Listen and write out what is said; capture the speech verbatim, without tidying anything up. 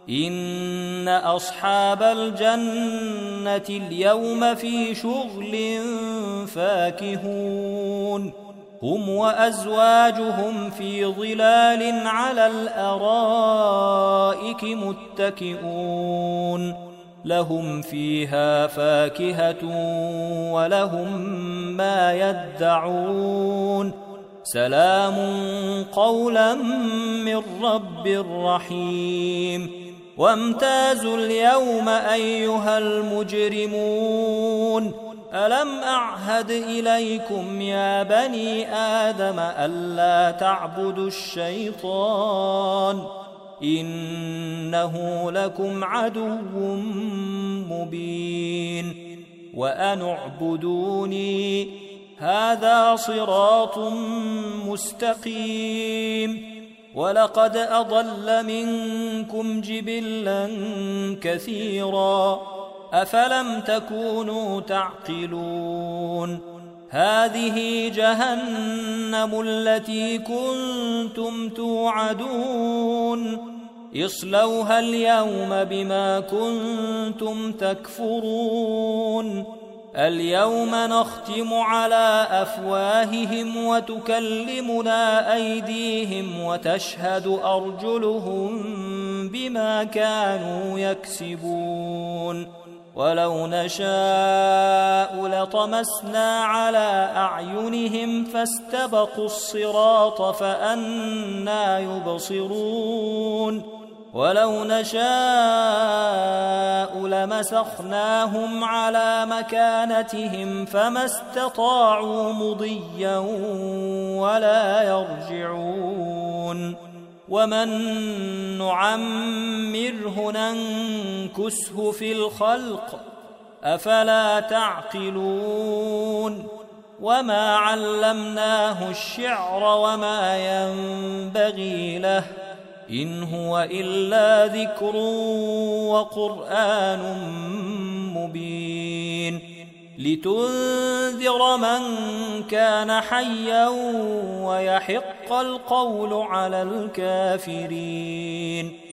إن أصحاب الجنة اليوم في شغل فاكهون هم وأزواجهم في ظلال على الأرائك متكئون لهم فيها فاكهة ولهم ما يدعون سلام قولا من رب رحيم وامتازوا اليوم أيها المجرمون ألم أعهد إليكم يا بني آدم ألا تعبدوا الشيطان إنه لكم عدو مبين وأن اعبدوني هذا صراط مستقيم ولقد أضل منكم جبلا كثيرا أفلم تكونوا تعقلون هذه جهنم التي كنتم توعدون اصلوها اليوم بما كنتم تكفرون اليوم نختم على أفواههم وتكلمنا أيديهم وتشهد أرجلهم بما كانوا يكسبون ولو نشاء لطمسنا على أعينهم فاستبقوا الصراط فأنى يبصرون ولو نشاء لمسخناهم على مكانتهم فما استطاعوا مضيا ولا يرجعون ومن نعمره ننكسه في الخلق أفلا تعقلون وما علمناه الشعر وما ينبغي له إن هو إلا ذكر وقرآن مبين لتنذر من كان حيا ويحق القول على الكافرين